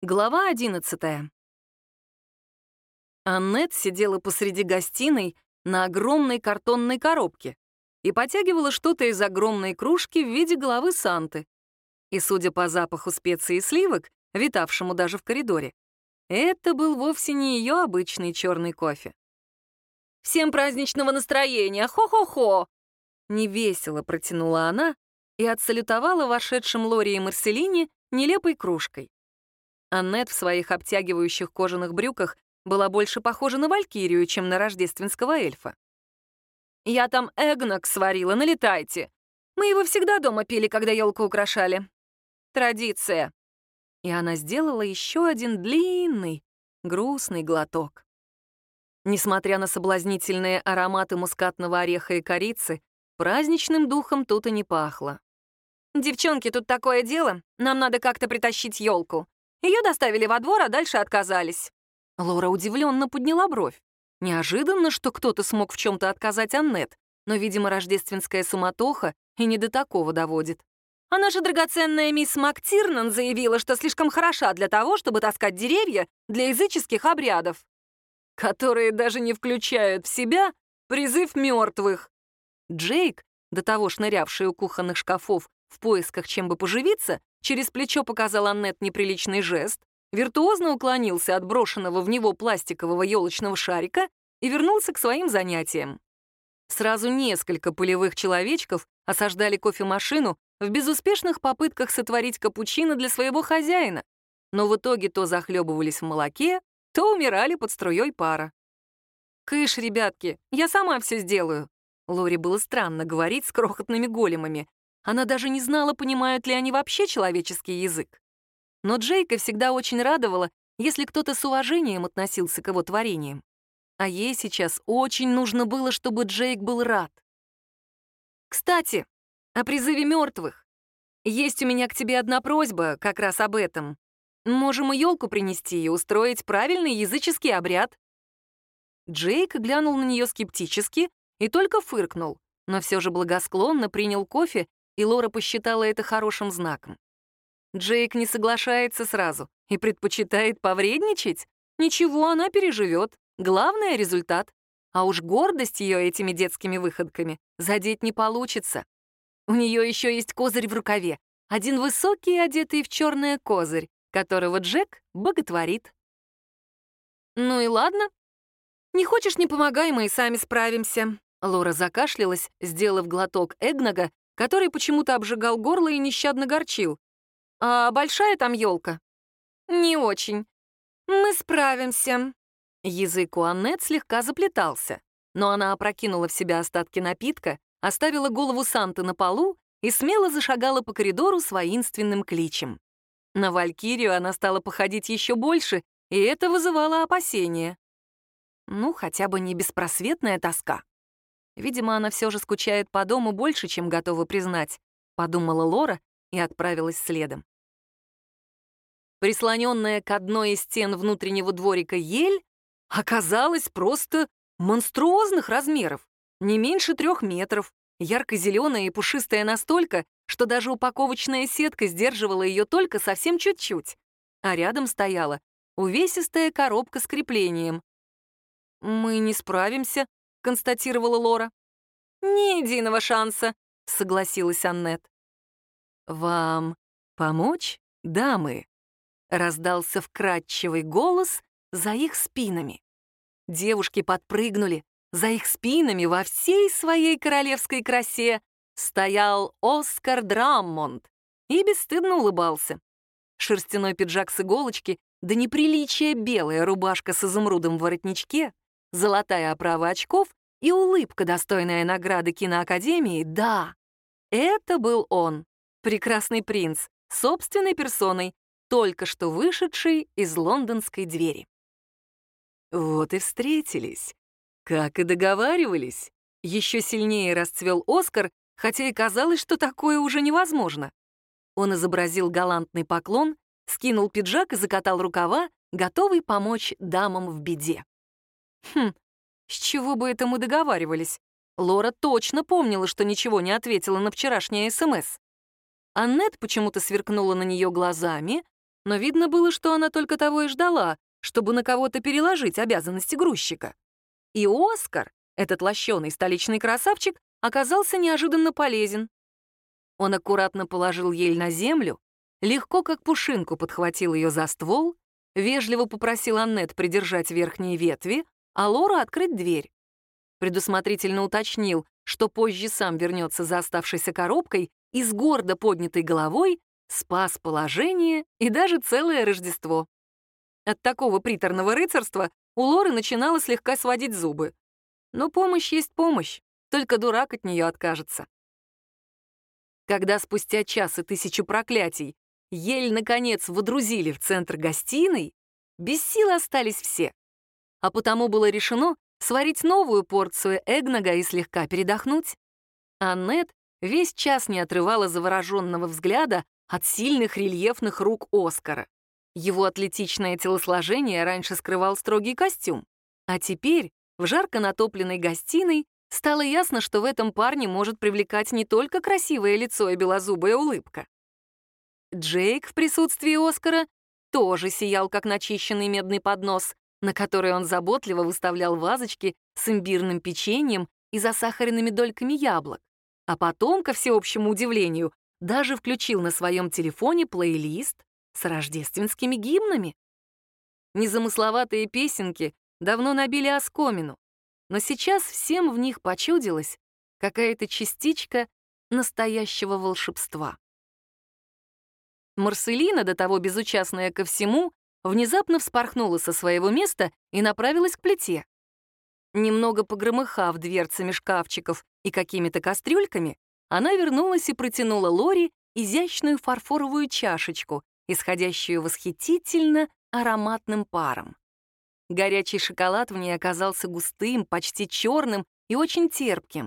Глава 11. Аннет сидела посреди гостиной на огромной картонной коробке и потягивала что-то из огромной кружки в виде головы Санты. И, судя по запаху специй и сливок, витавшему даже в коридоре, это был вовсе не ее обычный черный кофе. «Всем праздничного настроения! Хо-хо-хо!» Невесело протянула она и отсалютовала вошедшим Лори и Марселине нелепой кружкой. Аннет в своих обтягивающих кожаных брюках была больше похожа на валькирию, чем на рождественского эльфа. «Я там эгног сварила, налетайте. Мы его всегда дома пили, когда елку украшали. Традиция». И она сделала еще один длинный, грустный глоток. Несмотря на соблазнительные ароматы мускатного ореха и корицы, праздничным духом тут и не пахло. «Девчонки, тут такое дело. Нам надо как-то притащить елку. Ее доставили во двор, а дальше отказались». Лора удивленно подняла бровь. Неожиданно, что кто-то смог в чем-то отказать Аннет, но, видимо, рождественская суматоха и не до такого доводит. А наша драгоценная мисс МакТирнан заявила, что слишком хороша для того, чтобы таскать деревья для языческих обрядов, которые даже не включают в себя призыв мертвых. Джейк, до того шнырявший у кухонных шкафов в поисках чем бы поживиться, через плечо показал Аннет неприличный жест, виртуозно уклонился от брошенного в него пластикового елочного шарика и вернулся к своим занятиям. Сразу несколько пылевых человечков осаждали кофемашину в безуспешных попытках сотворить капучино для своего хозяина, но в итоге то захлебывались в молоке, то умирали под струей пара. «Кыш, ребятки, я сама все сделаю». Лори было странно говорить с крохотными големами. Она даже не знала, понимают ли они вообще человеческий язык. Но Джейка всегда очень радовала, если кто-то с уважением относился к его творениям. А ей сейчас очень нужно было, чтобы Джейк был рад. «Кстати, о призыве мертвых. Есть у меня к тебе одна просьба как раз об этом. Можем и елку принести и устроить правильный языческий обряд». Джейк глянул на нее скептически и только фыркнул, но все же благосклонно принял кофе, и Лора посчитала это хорошим знаком. Джейк не соглашается сразу и предпочитает повредничать. Ничего, она переживет. Главное — результат. А уж гордость ее этими детскими выходками задеть не получится. У нее еще есть козырь в рукаве. Один высокий, одетый в черное козырь, которого Джек боготворит. «Ну и ладно. Не хочешь — не помогай, мы и сами справимся». Лора закашлялась, сделав глоток эгнога, который почему-то обжигал горло и нещадно горчил. «А большая там елка?» «Не очень. Мы справимся». Язык у Аннет слегка заплетался, но она опрокинула в себя остатки напитка, оставила голову Санты на полу и смело зашагала по коридору с воинственным кличем. На валькирию она стала походить еще больше, и это вызывало опасения. Ну, хотя бы не беспросветная тоска. Видимо, она все же скучает по дому больше, чем готова признать, подумала Лора и отправилась следом. Прислоненная к одной из стен внутреннего дворика ель оказалась просто монструозных размеров, не меньше 3 метров, ярко-зеленая и пушистая настолько, что даже упаковочная сетка сдерживала ее только совсем чуть-чуть, а рядом стояла увесистая коробка с креплением. «Мы не справимся», — констатировала Лора. «Ни единого шанса», — согласилась Аннет. «Вам помочь, дамы?» — раздался вкрадчивый голос за их спинами. Девушки подпрыгнули. За их спинами во всей своей королевской красе стоял Оскар Драммонд и бесстыдно улыбался. Шерстяной пиджак с иголочки, да неприличие белая рубашка с изумрудом в воротничке, золотая оправа очков и улыбка, достойная награды киноакадемии, да, это был он, прекрасный принц, собственной персоной, только что вышедший из лондонской двери. Вот и встретились, как и договаривались. Еще сильнее расцвел Оскар, хотя и казалось, что такое уже невозможно. Он изобразил галантный поклон, скинул пиджак и закатал рукава, готовый помочь дамам в беде. С чего бы это мы договаривались? Лора точно помнила, что ничего не ответила на вчерашнее СМС. Аннет почему-то сверкнула на нее глазами, но видно было, что она только того и ждала, чтобы на кого-то переложить обязанности грузчика. И Оскар, этот лощеный столичный красавчик, оказался неожиданно полезен. Он аккуратно положил ель на землю, легко как пушинку подхватил ее за ствол, вежливо попросил Аннет придержать верхние ветви, а Лору открыть дверь. Предусмотрительно уточнил, что позже сам вернется за оставшейся коробкой и с гордо поднятой головой спас положение и даже целое Рождество. От такого приторного рыцарства у Лоры начинало слегка сводить зубы. Но помощь есть помощь, только дурак от нее откажется. Когда спустя час и 1000 проклятий ель, наконец, водрузили в центр гостиной, без сил остались все. А потому было решено сварить новую порцию эгнога и слегка передохнуть. Аннет весь час не отрывала завороженного взгляда от сильных рельефных рук Оскара. Его атлетичное телосложение раньше скрывал строгий костюм, а теперь в жарко натопленной гостиной стало ясно, что в этом парне может привлекать не только красивое лицо и белозубая улыбка. Джейк в присутствии Оскара тоже сиял, как начищенный медный поднос, на который он заботливо выставлял вазочки с имбирным печеньем и засахаренными дольками яблок. А потом, ко всеобщему удивлению, даже включил на своем телефоне плейлист с рождественскими гимнами. Незамысловатые песенки давно набили оскомину, но сейчас всем в них почудилась какая-то частичка настоящего волшебства. Марселина, до того безучастная ко всему, внезапно вспорхнула со своего места и направилась к плите. Немного погромыхав дверцами шкафчиков и какими-то кастрюльками, она вернулась и протянула Лоре изящную фарфоровую чашечку, исходящую восхитительно ароматным паром. Горячий шоколад в ней оказался густым, почти черным и очень терпким.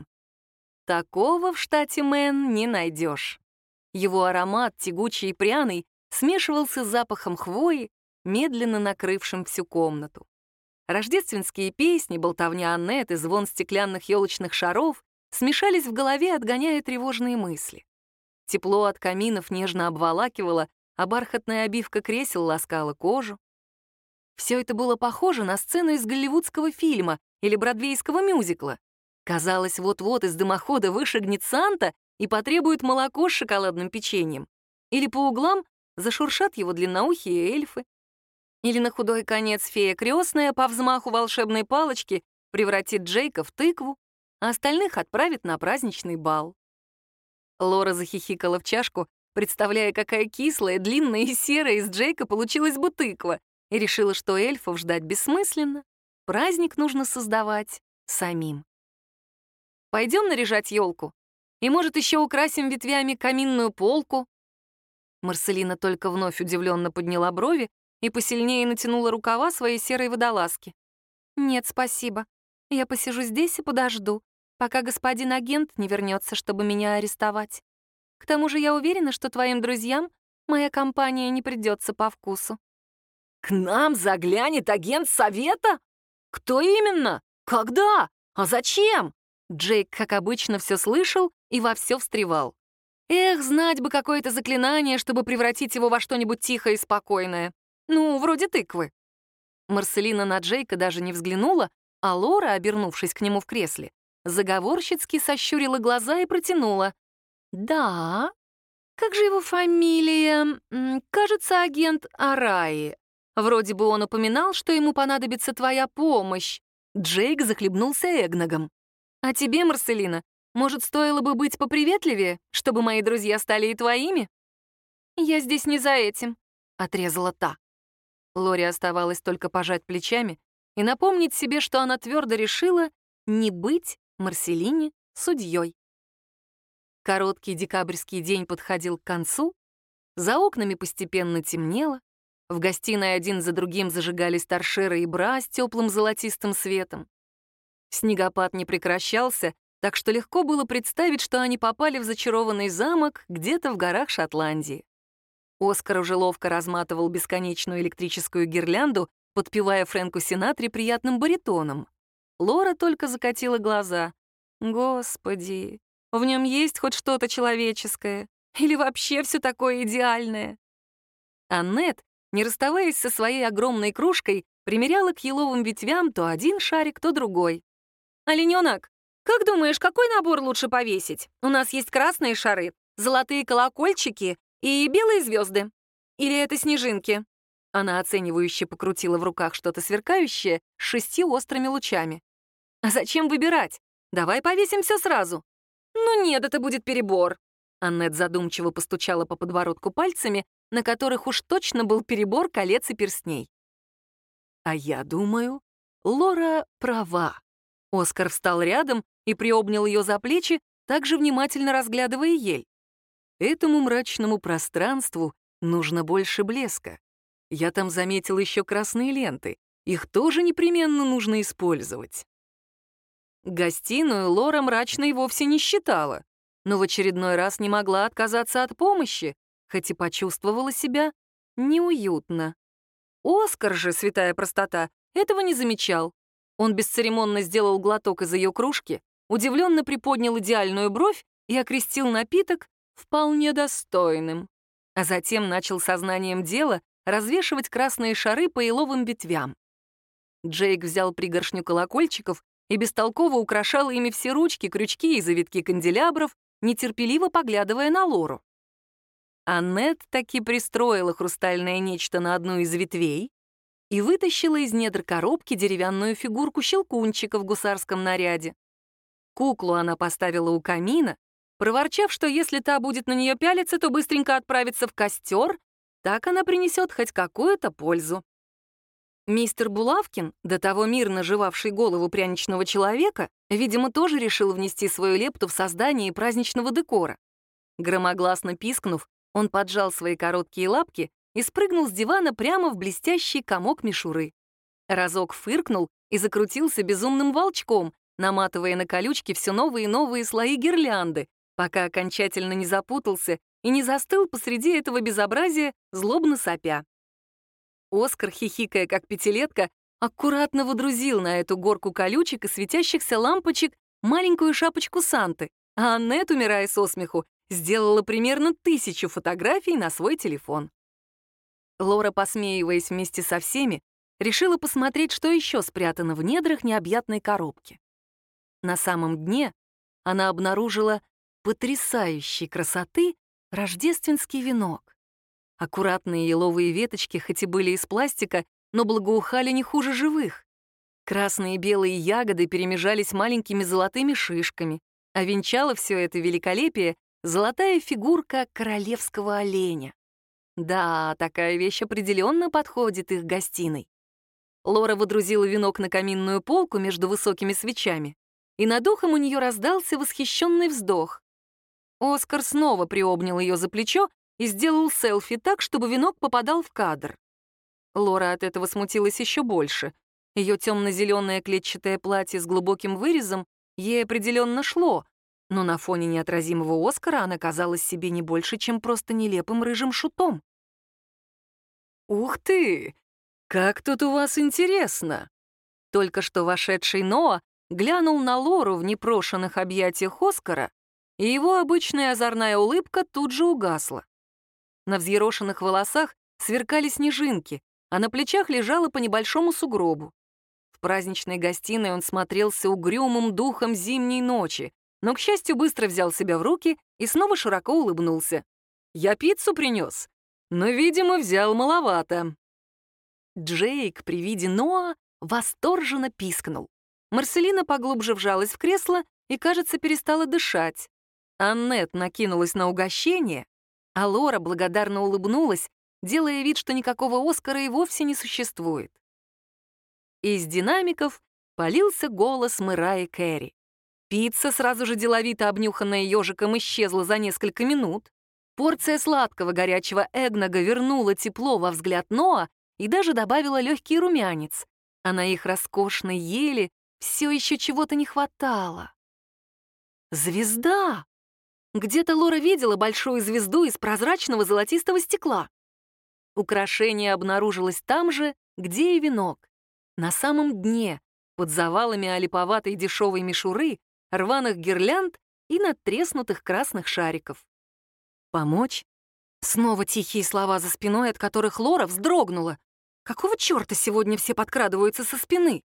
Такого в штате Мэн не найдешь. Его аромат, тягучий и пряный, смешивался с запахом хвои, медленно накрывшим всю комнату. Рождественские песни, болтовня Аннет и звон стеклянных елочных шаров смешались в голове, отгоняя тревожные мысли. Тепло от каминов нежно обволакивало, а бархатная обивка кресел ласкала кожу. Все это было похоже на сцену из голливудского фильма или бродвейского мюзикла. Казалось, вот-вот из дымохода вышагнет Санта и потребует молоко с шоколадным печеньем. Или по углам зашуршат его длинноухие эльфы. Или на худой конец фея крестная по взмаху волшебной палочки превратит Джейка в тыкву, а остальных отправит на праздничный бал. Лора захихикала в чашку, представляя, какая кислая, длинная и серая из Джейка получилась бы тыква, и решила, что эльфов ждать бессмысленно. Праздник нужно создавать самим. Пойдем наряжать елку? И, может, еще украсим ветвями каминную полку?» Марселина только вновь удивленно подняла брови и посильнее натянула рукава своей серой водолазки. «Нет, спасибо. Я посижу здесь и подожду, пока господин агент не вернется, чтобы меня арестовать. К тому же я уверена, что твоим друзьям моя компания не придется по вкусу». «К нам заглянет агент совета? Кто именно? Когда? А зачем?» Джейк, как обычно, все слышал и во все встревал. Эх, знать бы какое-то заклинание, чтобы превратить его во что-нибудь тихое и спокойное. Ну, вроде тыквы. Марселина на Джейка даже не взглянула, а Лора, обернувшись к нему в кресле, заговорщицки сощурила глаза и протянула. «Да? Как же его фамилия? Кажется, агент Араи. Вроде бы он упоминал, что ему понадобится твоя помощь». Джейк захлебнулся эгногом. «А тебе, Марселина, может, стоило бы быть поприветливее, чтобы мои друзья стали и твоими?» «Я здесь не за этим», — отрезала та. Лоре оставалось только пожать плечами и напомнить себе, что она твердо решила не быть Марселине судьей. Короткий декабрьский день подходил к концу, за окнами постепенно темнело, в гостиной один за другим зажигались торшеры и бра с теплым золотистым светом. Снегопад не прекращался, так что легко было представить, что они попали в зачарованный замок где-то в горах Шотландии. Оскар уже ловко разматывал бесконечную электрическую гирлянду, подпевая Фрэнку Синатре приятным баритоном. Лора только закатила глаза. Господи, в нем есть хоть что-то человеческое? Или вообще все такое идеальное? Аннет, не расставаясь со своей огромной кружкой, примеряла к еловым ветвям то один шарик, то другой. «Оленёнок, как думаешь, какой набор лучше повесить? У нас есть красные шары, золотые колокольчики и белые звезды. Или это снежинки?» Она оценивающе покрутила в руках что-то сверкающее с 6 острыми лучами. «А зачем выбирать? Давай повесим все сразу». «Ну нет, это будет перебор». Аннет задумчиво постучала по подбородку пальцами, на которых уж точно был перебор колец и перстней. «А я думаю, Лора права». Оскар встал рядом и приобнял ее за плечи, также внимательно разглядывая ель. «Этому мрачному пространству нужно больше блеска. Я там заметил еще красные ленты. Их тоже непременно нужно использовать». Гостиную Лора мрачной вовсе не считала, но в очередной раз не могла отказаться от помощи, хоть и почувствовала себя неуютно. Оскар же, святая простота, этого не замечал. Он бесцеремонно сделал глоток из ее кружки, удивленно приподнял идеальную бровь и окрестил напиток вполне достойным. А затем начал сознанием дела развешивать красные шары по еловым ветвям. Джейк взял пригоршню колокольчиков и бестолково украшал ими все ручки, крючки и завитки канделябров, нетерпеливо поглядывая на Лору. Аннет таки пристроила хрустальное нечто на одну из ветвей и вытащила из недр коробки деревянную фигурку щелкунчика в гусарском наряде. Куклу она поставила у камина, проворчав, что если та будет на нее пялиться, то быстренько отправится в костер, так она принесет хоть какую-то пользу. Мистер Булавкин, до того мирно жевавший голову пряничного человека, видимо, тоже решил внести свою лепту в создание праздничного декора. Громогласно пискнув, он поджал свои короткие лапки и спрыгнул с дивана прямо в блестящий комок мишуры. Разок фыркнул и закрутился безумным волчком, наматывая на колючки все новые и новые слои гирлянды, пока окончательно не запутался и не застыл посреди этого безобразия, злобно сопя. Оскар, хихикая как пятилетка, аккуратно водрузил на эту горку колючек и светящихся лампочек маленькую шапочку Санты, а Аннет, умирая со смеху, сделала примерно 1000 фотографий на свой телефон. Лора, посмеиваясь вместе со всеми, решила посмотреть, что еще спрятано в недрах необъятной коробки. На самом дне она обнаружила потрясающей красоты рождественский венок. Аккуратные еловые веточки, хоть и были из пластика, но благоухали не хуже живых. Красные и белые ягоды перемежались маленькими золотыми шишками, а венчала все это великолепие золотая фигурка королевского оленя. Да, такая вещь определенно подходит их гостиной. Лора водрузила венок на каминную полку между высокими свечами, и над ухом у нее раздался восхищенный вздох. Оскар снова приобнял ее за плечо и сделал селфи так, чтобы венок попадал в кадр. Лора от этого смутилась еще больше. Ее темно-зеленое клетчатое платье с глубоким вырезом ей определенно шло, но на фоне неотразимого Оскара она казалась себе не больше, чем просто нелепым рыжим шутом. «Ух ты! Как тут у вас интересно!» Только что вошедший Ноа глянул на Лору в непрошенных объятиях Оскара, и его обычная озорная улыбка тут же угасла. На взъерошенных волосах сверкали снежинки, а на плечах лежало по небольшому сугробу. В праздничной гостиной он смотрелся угрюмым духом зимней ночи, но, к счастью, быстро взял себя в руки и снова широко улыбнулся. «Я пиццу принес, но, видимо, взял маловато». Джейк при виде Ноа восторженно пискнул. Марселина поглубже вжалась в кресло и, кажется, перестала дышать. Аннет накинулась на угощение, а Лора благодарно улыбнулась, делая вид, что никакого Оскара и вовсе не существует. Из динамиков полился голос Мэрайи Кэрри. Пицца, сразу же деловито обнюханная ежиком, исчезла за несколько минут. Порция сладкого горячего эгнога вернула тепло во взгляд Ноа и даже добавила легкий румянец, а на их роскошной еле все еще чего-то не хватало. Звезда! Где-то Лора видела большую звезду из прозрачного золотистого стекла. Украшение обнаружилось там же, где и венок. На самом дне, под завалами олиповатой дешевой мишуры, рваных гирлянд и надтреснутых красных шариков. Помочь? Снова тихие слова за спиной, от которых Лора вздрогнула. Какого черта сегодня все подкрадываются со спины?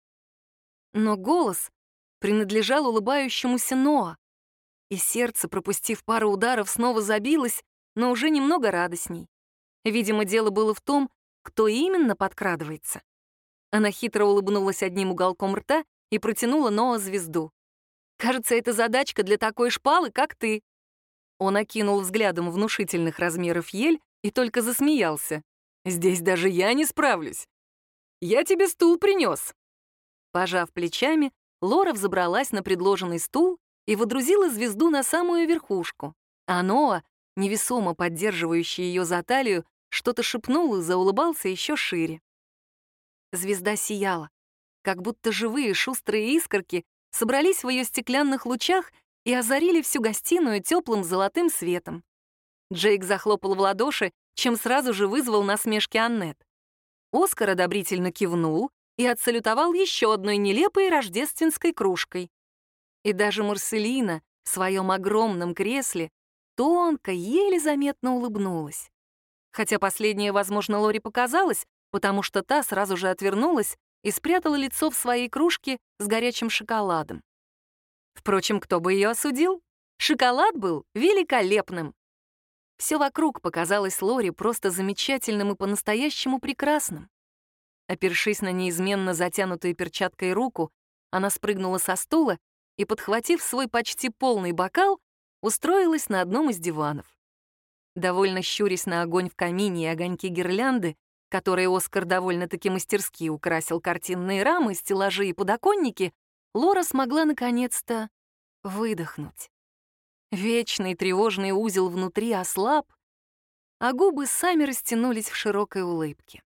Но голос принадлежал улыбающемуся Ноа, и сердце, пропустив пару ударов, снова забилось, но уже немного радостней. Видимо, дело было в том, кто именно подкрадывается. Она хитро улыбнулась одним уголком рта и протянула Ноа звезду. «Кажется, это задачка для такой шпалы, как ты». Он окинул взглядом внушительных размеров ель и только засмеялся. «Здесь даже я не справлюсь. Я тебе стул принес». Пожав плечами, Лора взобралась на предложенный стул и водрузила звезду на самую верхушку, а Ноа, невесомо поддерживающий ее за талию, что-то шепнул и заулыбался еще шире. Звезда сияла, как будто живые шустрые искорки собрались в ее стеклянных лучах и озарили всю гостиную теплым золотым светом. Джейк захлопал в ладоши, чем сразу же вызвал насмешки Аннет. Оскар одобрительно кивнул и отсалютовал еще одной нелепой рождественской кружкой. И даже Марселина в своем огромном кресле тонко, еле заметно улыбнулась. Хотя последнее, возможно, Лоре показалось, потому что та сразу же отвернулась и спрятала лицо в своей кружке с горячим шоколадом. Впрочем, кто бы ее осудил? Шоколад был великолепным. Все вокруг показалось Лоре просто замечательным и по-настоящему прекрасным. Опершись на неизменно затянутую перчаткой руку, она спрыгнула со стула и, подхватив свой почти полный бокал, устроилась на одном из диванов. Довольно щурясь на огонь в камине и огоньки гирлянды, которые Оскар довольно-таки мастерски украсил картинные рамы, стеллажи и подоконники, Лора смогла наконец-то выдохнуть. Вечный тревожный узел внутри ослаб, а губы сами растянулись в широкой улыбке.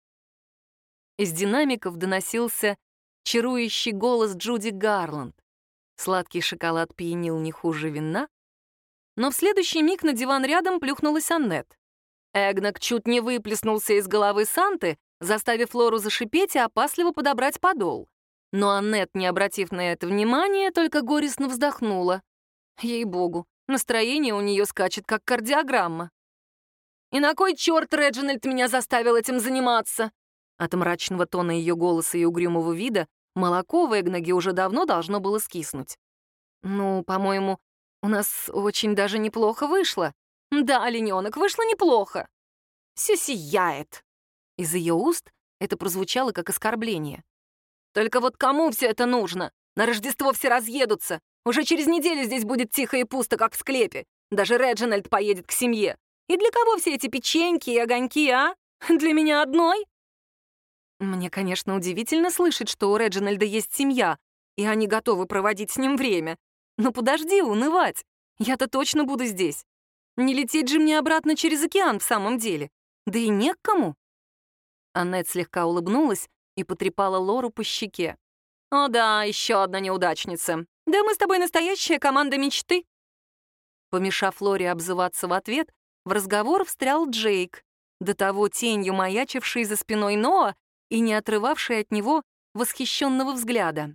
Из динамиков доносился чарующий голос Джуди Гарланд. Сладкий шоколад пьянил не хуже вина, но в следующий миг на диван рядом плюхнулась Аннет. Эгнак чуть не выплеснулся из головы Санты, заставив Лору зашипеть и опасливо подобрать подол. Но Аннет, не обратив на это внимания, только горестно вздохнула. Ей-богу, настроение у нее скачет, как кардиограмма. «И на кой черт Реджинальд меня заставил этим заниматься?» От мрачного тона ее голоса и угрюмого вида молоко в Эгнаге уже давно должно было скиснуть. «Ну, по-моему, у нас очень даже неплохо вышло». «Да, олененок, вышло неплохо». «Все сияет». Из ее уст это прозвучало как оскорбление. «Только вот кому все это нужно? На Рождество все разъедутся. Уже через неделю здесь будет тихо и пусто, как в склепе. Даже Реджинальд поедет к семье. И для кого все эти печеньки и огоньки, а? Для меня одной?» Мне, конечно, удивительно слышать, что у Реджинальда есть семья, и они готовы проводить с ним время. Но подожди унывать. Я-то точно буду здесь. Не лететь же мне обратно через океан в самом деле. Да и не к кому. Аннет слегка улыбнулась и потрепала Лору по щеке. «О да, еще одна неудачница. Да мы с тобой настоящая команда мечты». Помешав Лоре обзываться в ответ, в разговор встрял Джейк, до того тенью маячивший за спиной Ноа и не отрывавший от него восхищенного взгляда.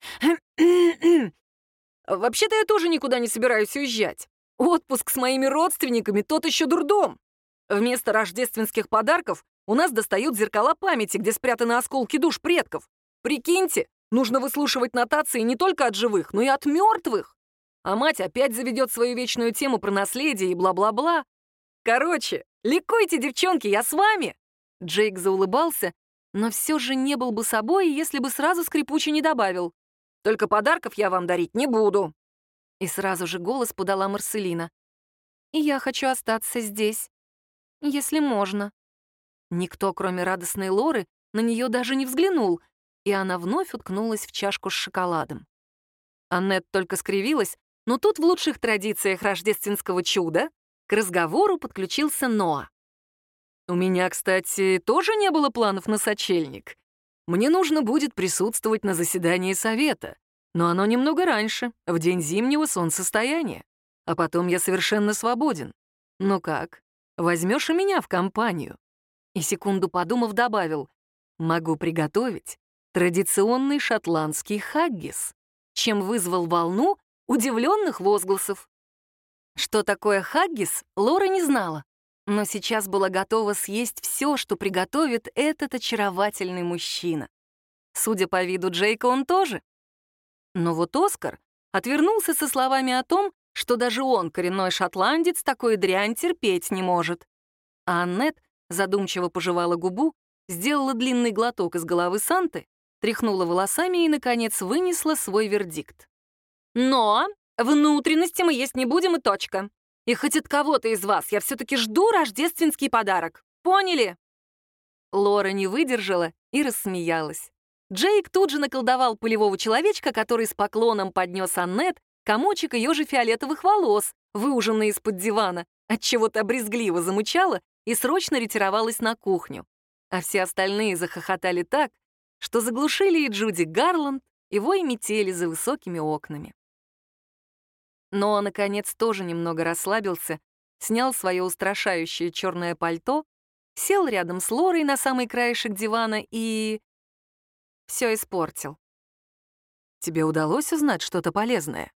«Вообще-то я тоже никуда не собираюсь уезжать. Отпуск с моими родственниками — тот еще дурдом. Вместо рождественских подарков у нас достают зеркала памяти, где спрятаны осколки душ предков. Прикиньте, нужно выслушивать нотации не только от живых, но и от мертвых. А мать опять заведет свою вечную тему про наследие и бла-бла-бла. Короче, ликуйте, девчонки, я с вами!» Джейк заулыбался, но все же не был бы собой, если бы сразу скрипуче не добавил. «Только подарков я вам дарить не буду». И сразу же голос подала Марселина. «И я хочу остаться здесь, если можно». Никто, кроме радостной Лоры, на нее даже не взглянул, и она вновь уткнулась в чашку с шоколадом. Аннет только скривилась, но тут в лучших традициях рождественского чуда к разговору подключился Ноа. «У меня, кстати, тоже не было планов на сочельник. Мне нужно будет присутствовать на заседании совета, но оно немного раньше, в день зимнего солнцестояния. А потом я совершенно свободен. Ну как, возьмешь и меня в компанию?» И секунду подумав, добавил: «Могу приготовить традиционный шотландский хаггис», чем вызвал волну удивленных возгласов. Что такое хаггис, Лора не знала. но сейчас была готова съесть все, что приготовит этот очаровательный мужчина. Судя по виду Джейка, он тоже. Но вот Оскар отвернулся со словами о том, что даже он, коренной шотландец, такой дрянь терпеть не может. А Аннет задумчиво пожевала губу, сделала длинный глоток из головы Санты, тряхнула волосами и, наконец, вынесла свой вердикт. «Но внутренности мы есть не будем и точка. И хоть от кого-то из вас я все-таки жду рождественский подарок. Поняли?» Лора не выдержала и рассмеялась. Джейк тут же наколдовал пылевого человечка, который с поклоном поднес Аннет комочек ее же фиолетовых волос, выуженный из-под дивана, отчего-то брезгливо замычала и срочно ретировалась на кухню. А все остальные захохотали так, что заглушили и Джуди Гарланд, и вой метели за высокими окнами. Но, наконец, тоже немного расслабился, снял свое устрашающее черное пальто, сел рядом с Лорой на самый краешек дивана и... все испортил. «Тебе удалось узнать что-то полезное?»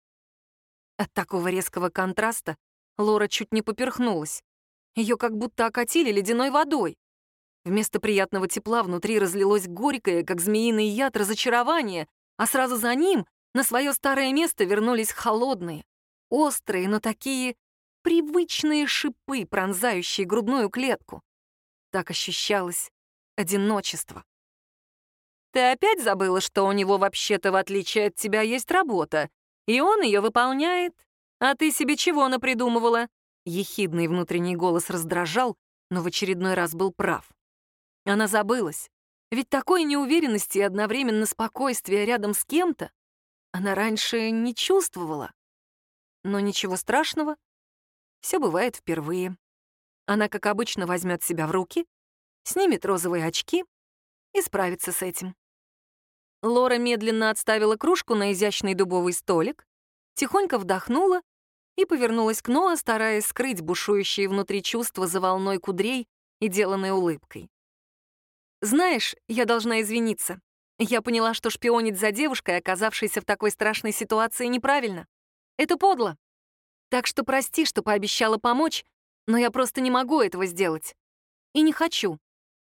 От такого резкого контраста Лора чуть не поперхнулась. Ее как будто окатили ледяной водой. Вместо приятного тепла внутри разлилось горькое, как змеиный яд, разочарование, а сразу за ним на свое старое место вернулись холодные, острые, но такие привычные шипы, пронзающие грудную клетку. Так ощущалось одиночество. «Ты опять забыла, что у него вообще-то, в отличие от тебя, есть работа, и он ее выполняет? А ты себе чего напридумывала?» Ехидный внутренний голос раздражал, но в очередной раз был прав. Она забылась, ведь такой неуверенности и одновременно спокойствия рядом с кем-то она раньше не чувствовала. Но ничего страшного, все бывает впервые. Она, как обычно, возьмет себя в руки, снимет розовые очки и справится с этим. Лора медленно отставила кружку на изящный дубовый столик, тихонько вдохнула и повернулась к Ноа, стараясь скрыть бушующие внутри чувства за волной кудрей и деланной улыбкой. «Знаешь, я должна извиниться. Я поняла, что шпионить за девушкой, оказавшейся в такой страшной ситуации, неправильно. Это подло. Так что прости, что пообещала помочь, но я просто не могу этого сделать. И не хочу».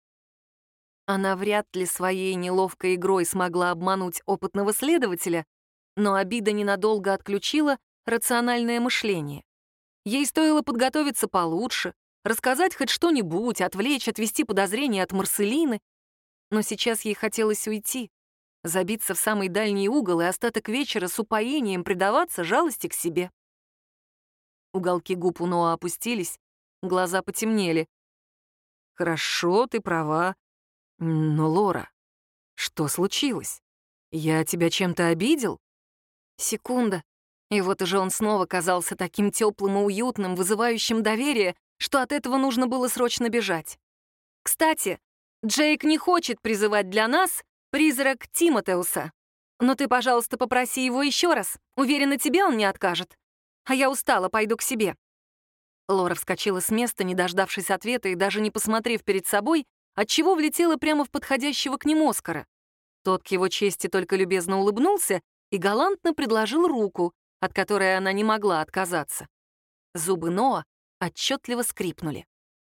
Она вряд ли своей неловкой игрой смогла обмануть опытного следователя, но обида ненадолго отключила рациональное мышление. Ей стоило подготовиться получше, рассказать хоть что-нибудь, отвлечь, отвести подозрения от Марселины. Но сейчас ей хотелось уйти, забиться в самый дальний угол и остаток вечера с упоением предаваться жалости к себе. Уголки губ у Ноа опустились, глаза потемнели. «Хорошо, ты права. Но, Лора, что случилось? Я тебя чем-то обидел?» Секунда. И вот уже он снова казался таким теплым и уютным, вызывающим доверие, что от этого нужно было срочно бежать. «Кстати, Джейк не хочет призывать для нас призрак Тимотеуса. Но ты, пожалуйста, попроси его еще раз. Уверена, тебе он не откажет. А я устала, пойду к себе». Лора вскочила с места, не дождавшись ответа и даже не посмотрев перед собой, отчего влетела прямо в подходящего к ним Оскара. Тот к его чести только любезно улыбнулся и галантно предложил руку, от которой она не могла отказаться. Зубы Ноа отчетливо скрипнули.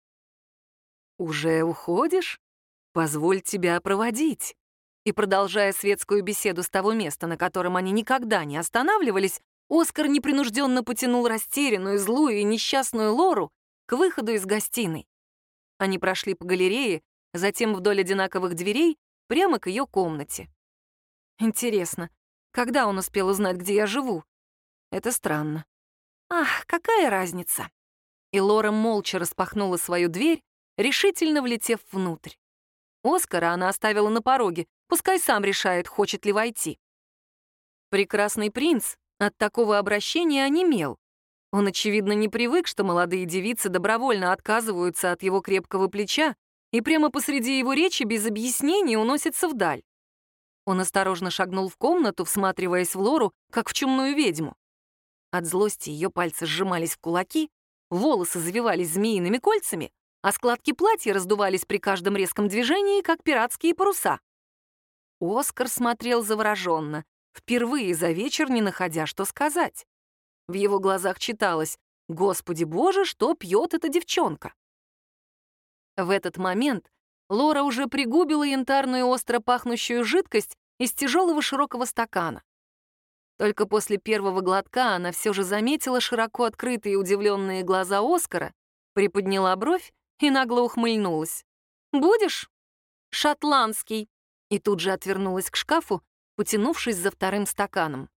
«Уже уходишь? Позволь тебя проводить». И, продолжая светскую беседу с того места, на котором они никогда не останавливались, Оскар непринужденно потянул растерянную, злую и несчастную Лору к выходу из гостиной. Они прошли по галерее, затем вдоль одинаковых дверей, прямо к ее комнате. Интересно, когда он успел узнать, где я живу? Это странно. Ах, какая разница? И Лора молча распахнула свою дверь, решительно влетев внутрь. Оскара она оставила на пороге, пускай сам решает, хочет ли войти. Прекрасный принц от такого обращения онемел. Он, очевидно, не привык, что молодые девицы добровольно отказываются от его крепкого плеча и прямо посреди его речи без объяснений уносится вдаль. Он осторожно шагнул в комнату, всматриваясь в Лору, как в чумную ведьму. От злости ее пальцы сжимались в кулаки, волосы завивались змеиными кольцами, а складки платья раздувались при каждом резком движении, как пиратские паруса. Оскар смотрел завороженно, впервые за вечер не находя, что сказать. В его глазах читалось: Господи боже, что пьет эта девчонка? В этот момент Лора уже пригубила янтарную остро пахнущую жидкость из тяжелого широкого стакана. Только после первого глотка она все же заметила широко открытые удивленные глаза Оскара, приподняла бровь и нагло ухмыльнулась. «Будешь? Шотландский!» И тут же отвернулась к шкафу, потянувшись за вторым стаканом.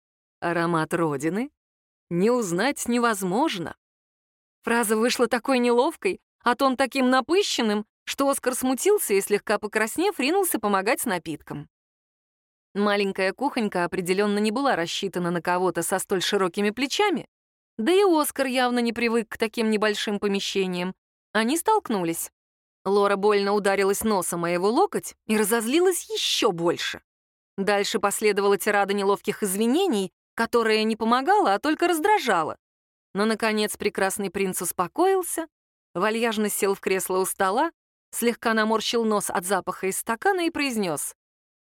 Аромат родины не узнать невозможно. Фраза вышла такой неловкой, а тон таким напыщенным, что Оскар смутился и, слегка покраснев, ринулся помогать с напитком. Маленькая кухонька определенно не была рассчитана на кого-то со столь широкими плечами, да и Оскар явно не привык к таким небольшим помещениям. Они столкнулись. Лора больно ударилась носом о его локоть и разозлилась еще больше. Дальше последовала тирада неловких извинений, которая не помогала, а только раздражала. Но, наконец, прекрасный принц успокоился, вальяжно сел в кресло у стола, слегка наморщил нос от запаха из стакана и произнес: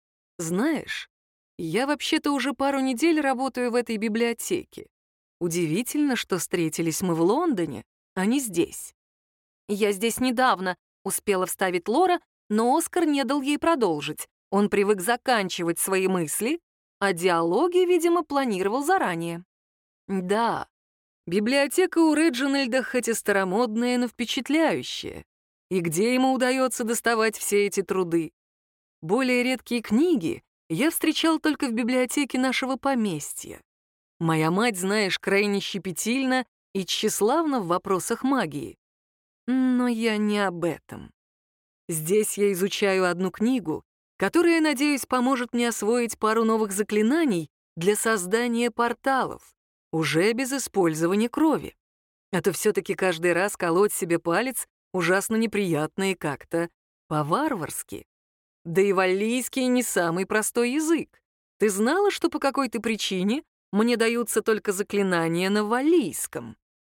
«Знаешь, я вообще-то уже пару недель работаю в этой библиотеке. Удивительно, что встретились мы в Лондоне, а не здесь». «Я здесь недавно», — успела вставить Лора, но Оскар не дал ей продолжить. Он привык заканчивать свои мысли, а диалоги, видимо, планировал заранее. «Да, библиотека у Реджинальда хоть и старомодная, но впечатляющая. И где ему удается доставать все эти труды? Более редкие книги я встречал только в библиотеке нашего поместья. Моя мать, знаешь, крайне щепетильна и тщеславна в вопросах магии. Но я не об этом. Здесь я изучаю одну книгу, которая, надеюсь, поможет мне освоить пару новых заклинаний для создания порталов, уже без использования крови. А то все-таки каждый раз колоть себе палец ужасно неприятно и как-то по-варварски. Да и валлийский не самый простой язык. Ты знала, что по какой-то причине мне даются только заклинания на валлийском?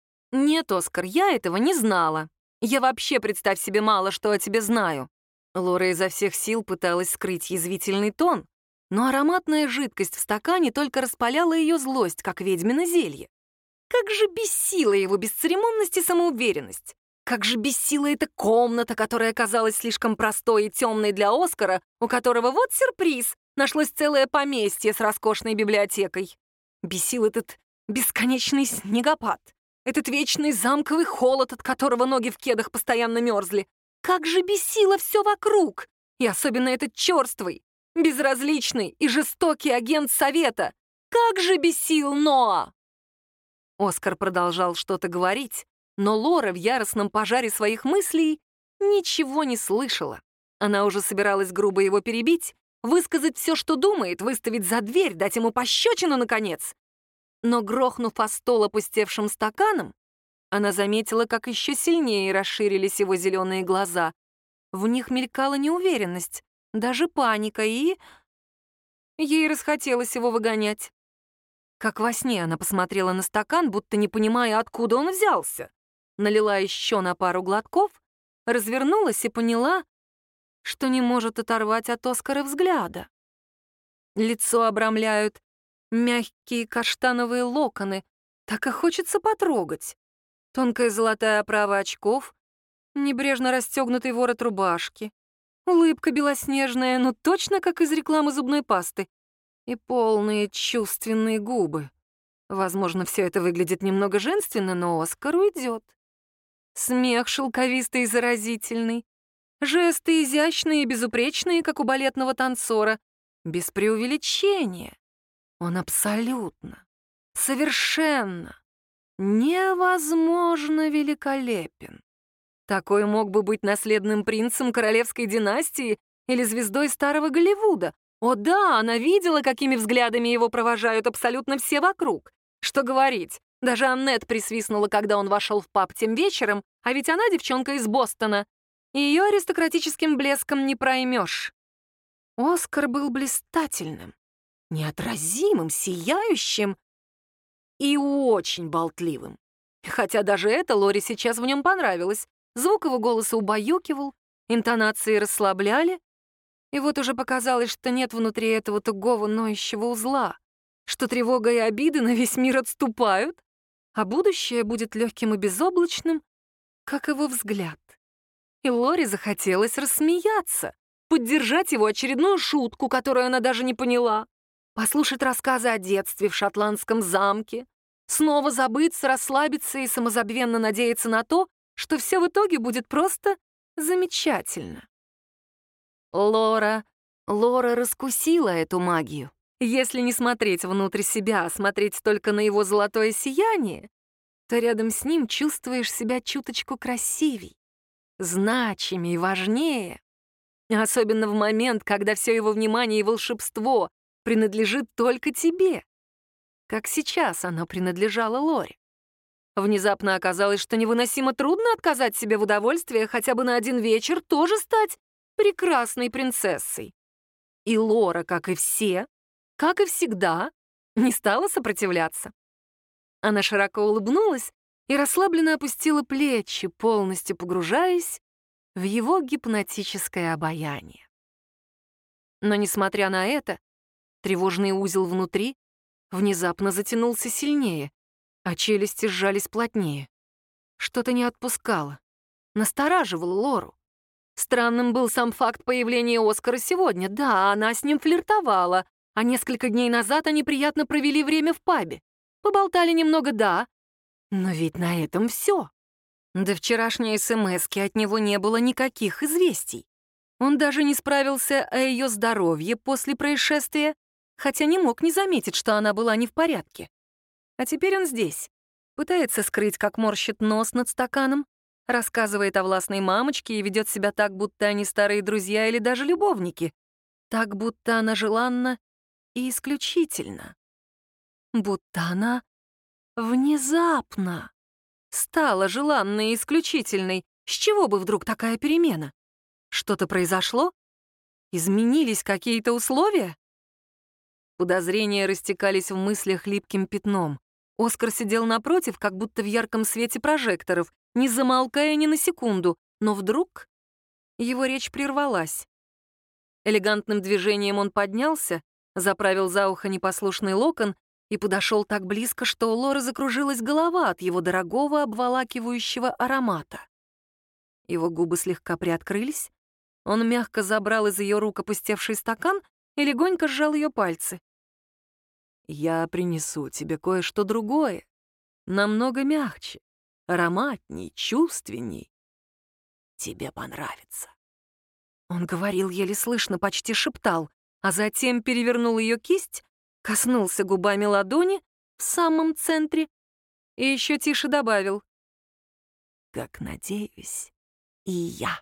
Нет, Оскар, я этого не знала. Я вообще, представь себе, мало что о тебе знаю. Лора изо всех сил пыталась скрыть язвительный тон, но ароматная жидкость в стакане только распаляла ее злость, как ведьмино зелье. Как же бесила его бесцеремонность и самоуверенность! Как же бесила эта комната, которая казалась слишком простой и темной для Оскара, у которого, вот сюрприз, нашлось целое поместье с роскошной библиотекой. Бесил этот бесконечный снегопад, этот вечный замковый холод, от которого ноги в кедах постоянно мерзли. Как же бесило все вокруг! И особенно этот черствый, безразличный и жестокий агент совета. Как же бесил Ноа! Оскар продолжал что-то говорить, но Лора в яростном пожаре своих мыслей ничего не слышала. Она уже собиралась грубо его перебить, высказать все, что думает, выставить за дверь, дать ему пощечину, наконец. Но, грохнув о стол опустевшим стаканом, она заметила, как еще сильнее расширились его зеленые глаза. В них мелькала неуверенность, даже паника, и... Ей расхотелось его выгонять. Как во сне она посмотрела на стакан, будто не понимая, откуда он взялся. Налила еще на пару глотков, развернулась и поняла, что не может оторвать от Оскара взгляда. Лицо обрамляют мягкие каштановые локоны, так и хочется потрогать. Тонкая золотая оправа очков, небрежно расстегнутый ворот рубашки, улыбка белоснежная, но точно как из рекламы зубной пасты, и полные чувственные губы. Возможно, все это выглядит немного женственно, но Оскару идет. Смех шелковистый и заразительный, жесты изящные и безупречные, как у балетного танцора, без преувеличения. Он абсолютно, совершенно, невозможно великолепен. Такой мог бы быть наследным принцем королевской династии или звездой старого Голливуда. О да, она видела, какими взглядами его провожают абсолютно все вокруг. Что говорить, даже Аннет присвистнула, когда он вошел в паб тем вечером, а ведь она девчонка из Бостона. Ее аристократическим блеском не проймешь. Оскар был блистательным, неотразимым, сияющим и очень болтливым. Хотя даже это Лоре сейчас в нем понравилось. Звук его голоса убаюкивал, интонации расслабляли. И вот уже показалось, что нет внутри этого тугого ноющего узла, что тревога и обиды на весь мир отступают, а будущее будет легким и безоблачным, как его взгляд. И Лоре захотелось рассмеяться, поддержать его очередную шутку, которую она даже не поняла, послушать рассказы о детстве в шотландском замке, снова забыться, расслабиться и самозабвенно надеяться на то, что все в итоге будет просто замечательно. Лора раскусила эту магию. Если не смотреть внутрь себя, а смотреть только на его золотое сияние, то рядом с ним чувствуешь себя чуточку красивей, значимее и важнее. Особенно в момент, когда все его внимание и волшебство принадлежит только тебе. Как сейчас оно принадлежало Лоре. Внезапно оказалось, что невыносимо трудно отказать себе в удовольствии хотя бы на один вечер тоже стать прекрасной принцессой. И Лора, как и все, как и всегда, не стала сопротивляться. Она широко улыбнулась и расслабленно опустила плечи, полностью погружаясь в его гипнотическое обаяние. Но, несмотря на это, тревожный узел внутри внезапно затянулся сильнее, а челюсти сжались плотнее. Что-то не отпускало, настораживало Лору. Странным был сам факт появления Оскара сегодня. Да, она с ним флиртовала, а несколько дней назад они приятно провели время в пабе. Поболтали немного, да, но ведь на этом все. До вчерашней СМСки от него не было никаких известий. Он даже не справился о ее здоровье после происшествия, хотя не мог не заметить, что она была не в порядке. А теперь он здесь, пытается скрыть, как морщит нос над стаканом, рассказывает о властной мамочке и ведет себя так, будто они старые друзья или даже любовники, так, будто она желанна и исключительна. Будто она внезапно стала желанной и исключительной. С чего бы вдруг такая перемена? Что-то произошло? Изменились какие-то условия? Подозрения растекались в мыслях липким пятном. Оскар сидел напротив, как будто в ярком свете прожекторов, не замолкая ни на секунду, но вдруг его речь прервалась. Элегантным движением он поднялся, заправил за ухо непослушный локон и подошел так близко, что у Лоры закружилась голова от его дорогого обволакивающего аромата. Его губы слегка приоткрылись, он мягко забрал из ее рук опустевший стакан и легонько сжал ее пальцы. «Я принесу тебе кое-что другое, намного мягче, ароматней, чувственней. Тебе понравится». Он говорил еле слышно, почти шептал, а затем перевернул ее кисть, коснулся губами ладони в самом центре и еще тише добавил: «Как надеюсь, и я».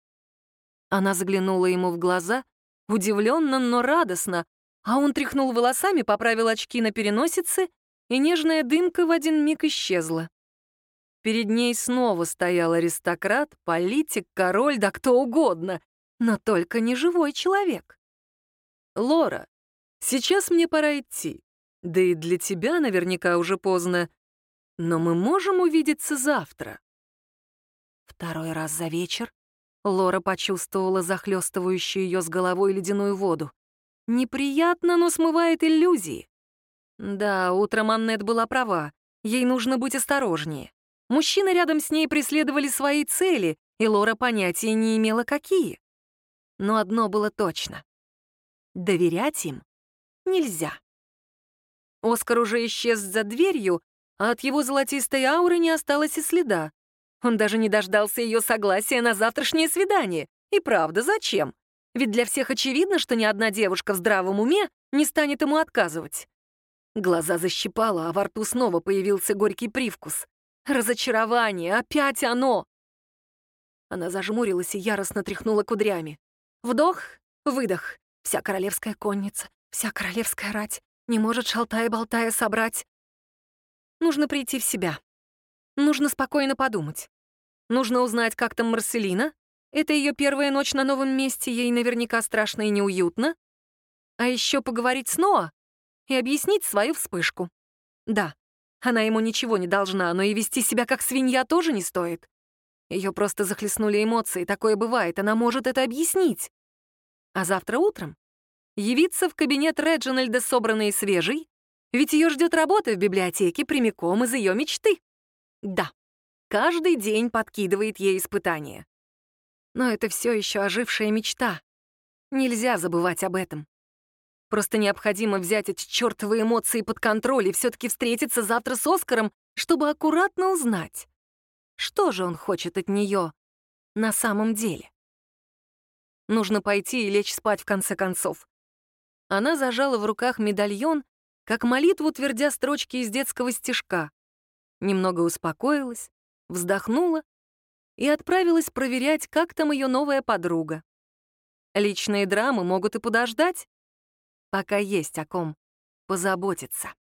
Она заглянула ему в глаза, удивленно, но радостно, а он тряхнул волосами, поправил очки на переносице, и нежная дымка в один миг исчезла. Перед ней снова стоял аристократ, политик, король, да кто угодно, но только не живой человек. «Лора, сейчас мне пора идти. Да и для тебя наверняка уже поздно. Но мы можем увидеться завтра». Второй раз за вечер Лора почувствовала захлестывающую ее с головой ледяную воду. Неприятно, но смывает иллюзии. Да, утром Аннет была права. Ей нужно быть осторожнее. Мужчины рядом с ней преследовали свои цели, и Лора понятия не имела, какие. Но одно было точно. Доверять им нельзя. Оскар уже исчез за дверью, а от его золотистой ауры не осталось и следа. Он даже не дождался ее согласия на завтрашнее свидание. И правда, зачем? Ведь для всех очевидно, что ни одна девушка в здравом уме не станет ему отказывать. Глаза защипало, а во рту снова появился горький привкус. Разочарование, опять оно! Она зажмурилась и яростно тряхнула кудрями. Вдох, выдох. Вся королевская конница, вся королевская рать не может, шалтая-болтая, собрать. Нужно прийти в себя. Нужно спокойно подумать. Нужно узнать, как там Марселина. Это ее первая ночь на новом месте, ей наверняка страшно и неуютно. А еще поговорить с Ноа и объяснить свою вспышку. Да, она ему ничего не должна, но и вести себя как свинья тоже не стоит. Ее просто захлестнули эмоции, такое бывает, она может это объяснить. А завтра утром явиться в кабинет Реджинальда собранной и свежей, Ведь ее ждет работа в библиотеке прямиком из ее мечты. Да, каждый день подкидывает ей испытания. Но это все еще ожившая мечта. Нельзя забывать об этом. Просто необходимо взять эти чертовы эмоции под контроль и все-таки встретиться завтра с Оскаром, чтобы аккуратно узнать, что же он хочет от нее на самом деле. Нужно пойти и лечь спать в конце концов. Она зажала в руках медальон, как молитву, твердя строчки из детского стишка. Немного успокоилась, вздохнула и отправилась проверять, как там ее новая подруга. Личные драмы могут и подождать, пока есть о ком позаботиться.